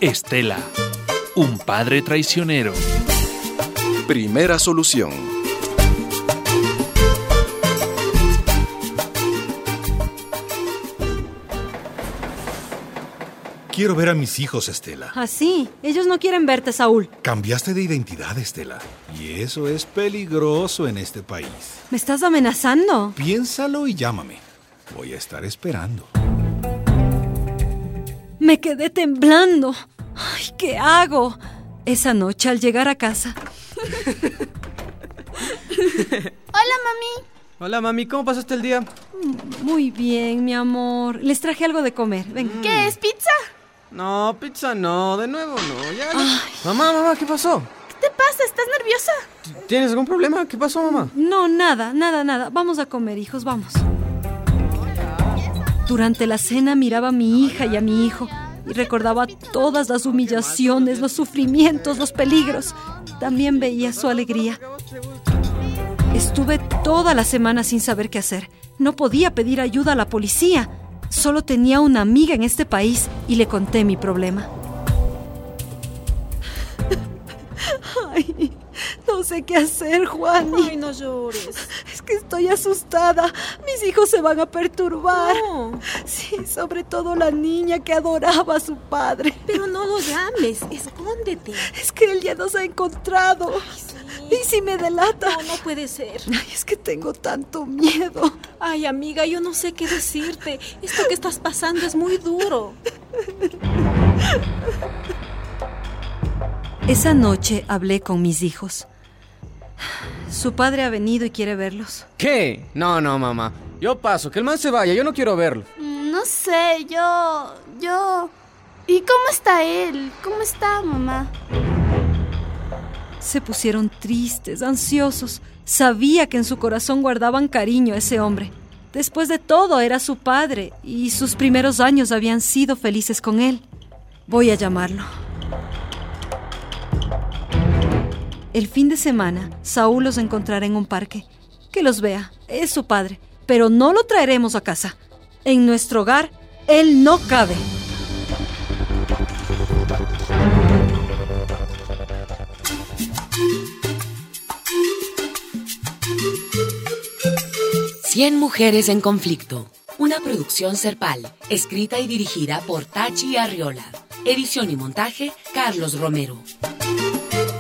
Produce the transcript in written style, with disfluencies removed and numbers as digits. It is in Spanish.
Estela, un padre traicionero. Primera solución. Quiero ver a mis hijos, Estela. ¿Ah, sí? Ellos no quieren verte, Saúl. Cambiaste de identidad, Estela. Y eso es peligroso en este país. ¿Me estás amenazando? Piénsalo y llámame. Voy a estar esperando. Me quedé temblando. Ay, ¿qué hago? Esa noche al llegar a casa... Hola, mami. Hola, mami, ¿cómo pasaste el día? Muy bien, mi amor. Les traje algo de comer. Ven. ¿Qué es, pizza? No, pizza no, de nuevo no. Ya. Mamá, ¿qué pasó? ¿Qué te pasa? ¿Estás nerviosa? ¿Tienes algún problema? ¿Qué pasó, mamá? No, nada. Vamos a comer, hijos, vamos. Durante la cena miraba a mi hija y a mi hijo y recordaba todas las humillaciones, los sufrimientos, los peligros. También veía su alegría. Estuve toda la semana sin saber qué hacer. No podía pedir ayuda a la policía. Solo tenía una amiga en este país y le conté mi problema. Ay, no sé qué hacer, Juani. Ay, no llores. Es que estoy asustada. Mis hijos se van a perturbar. No. Sí, sobre todo la niña que adoraba a su padre. Pero no lo llames, escóndete. Es que él ya nos ha encontrado. Ay, sí. ¿Y si me delata? No puede ser. Ay, es que tengo tanto miedo. Ay, amiga, yo no sé qué decirte. Esto que estás pasando es muy duro. Esa noche hablé con mis hijos. Su padre ha venido y quiere verlos. ¿Qué? No, mamá. Yo paso, que el man se vaya, yo no quiero verlo. No sé, yo... ¿Y cómo está él? ¿Cómo está, mamá? Se pusieron tristes, ansiosos. Sabía que en su corazón guardaban cariño a ese hombre. Después de todo, era su padre y sus primeros años habían sido felices con él. Voy a llamarlo. El fin de semana, Saúl los encontrará en un parque. Que los vea, es su padre, pero no lo traeremos a casa. En nuestro hogar, él no cabe. Cien mujeres en conflicto. Una producción Serpal, escrita y dirigida por Tachi Arriola. Edición y montaje, Carlos Romero.